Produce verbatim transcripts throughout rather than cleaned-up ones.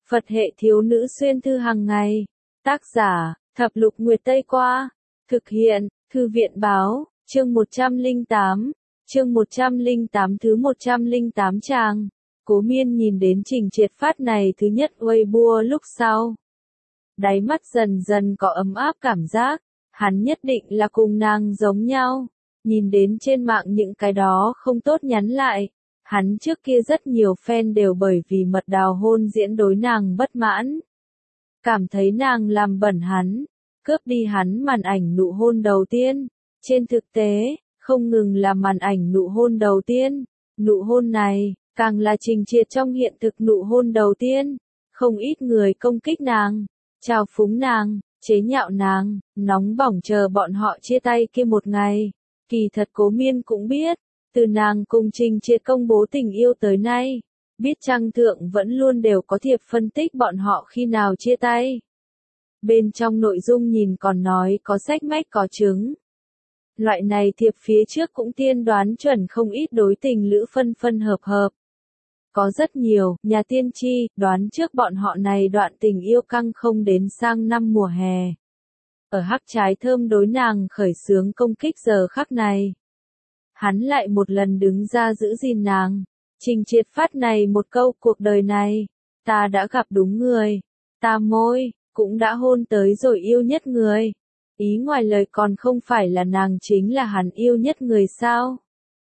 Phật hệ thiếu nữ xuyên thư hàng ngày. Tác giả, Thập Lục Nguyệt Tây Qua. Thực hiện, Thư viện Báo, chương một trăm lẻ tám, chương một trăm lẻ tám thứ một trăm lẻ tám trang. Cố Miên nhìn đến trình triệt phát này thứ nhất Weibo lúc sau. Đáy mắt dần dần có ấm áp cảm giác, hắn nhất định là cùng nàng giống nhau. Nhìn đến trên mạng những cái đó không tốt nhắn lại. Hắn trước kia rất nhiều fan đều bởi vì mật đào hôn diễn đối nàng bất mãn. Cảm thấy nàng làm bẩn hắn, cướp đi hắn màn ảnh nụ hôn đầu tiên. Trên thực tế, không ngừng là màn ảnh nụ hôn đầu tiên. Nụ hôn này, càng là trình triệt trong hiện thực nụ hôn đầu tiên. Không ít người công kích nàng, trào phúng nàng, chế nhạo nàng, nóng bỏng chờ bọn họ chia tay kia một ngày. Kỳ thật Cố Miên cũng biết. Từ nàng cùng trình triệt công bố tình yêu tới nay, biết trang thượng vẫn luôn đều có thiệp phân tích bọn họ khi nào chia tay. Bên trong nội dung nhìn còn nói có sách mách có chứng. Loại này thiệp phía trước cũng tiên đoán chuẩn không ít đối tình lữ phân phân hợp hợp. Có rất nhiều, nhà tiên tri, đoán trước bọn họ này đoạn tình yêu căng không đến sang năm mùa hè. Ở hắc trái thơm đối nàng khởi xướng công kích giờ khắc này. Hắn lại một lần đứng ra giữ gìn nàng. Trình triệt phát này một câu cuộc đời này. Ta đã gặp đúng người. Ta môi, cũng đã hôn tới rồi yêu nhất người. Ý ngoài lời còn không phải là nàng chính là hắn yêu nhất người sao.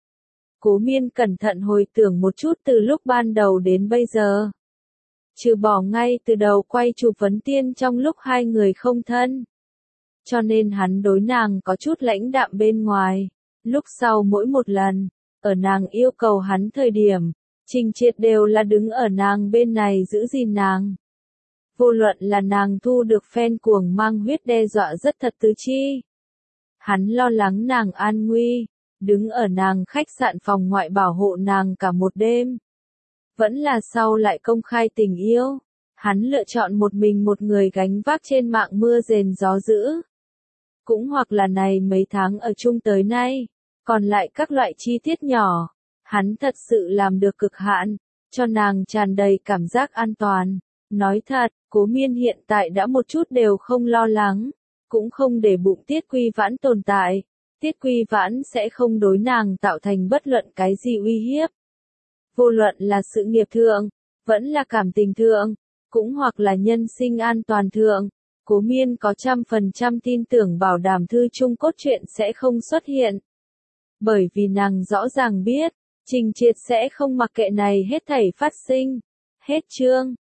Cố Miên cẩn thận hồi tưởng một chút từ lúc ban đầu đến bây giờ. Trừ bỏ ngay từ đầu quay chụp vấn tiên trong lúc hai người không thân. Cho nên hắn đối nàng có chút lãnh đạm bên ngoài. Lúc sau mỗi một lần, ở nàng yêu cầu hắn thời điểm, trình triệt đều là đứng ở nàng bên này giữ gìn nàng. Vô luận là nàng thu được fan cuồng mang huyết đe dọa rất thật tứ chi. Hắn lo lắng nàng an nguy, đứng ở nàng khách sạn phòng ngoại bảo hộ nàng cả một đêm. Vẫn là sau lại công khai tình yêu, hắn lựa chọn một mình một người gánh vác trên mạng mưa rền gió dữ. Cũng hoặc là này mấy tháng ở chung tới nay, còn lại các loại chi tiết nhỏ, hắn thật sự làm được cực hạn, cho nàng tràn đầy cảm giác an toàn. Nói thật, Cố Miên hiện tại đã một chút đều không lo lắng, cũng không để bụng Tiết Quy Vãn tồn tại. Tiết Quy Vãn sẽ không đối nàng tạo thành bất luận cái gì uy hiếp. Vô luận là sự nghiệp thượng, vẫn là cảm tình thượng, cũng hoặc là nhân sinh an toàn thượng. Cố Miên có trăm phần trăm tin tưởng bảo đảm thư chung cốt truyện sẽ không xuất hiện. Bởi vì nàng rõ ràng biết, trình triệt sẽ không mặc kệ này hết thảy phát sinh. Hết chương.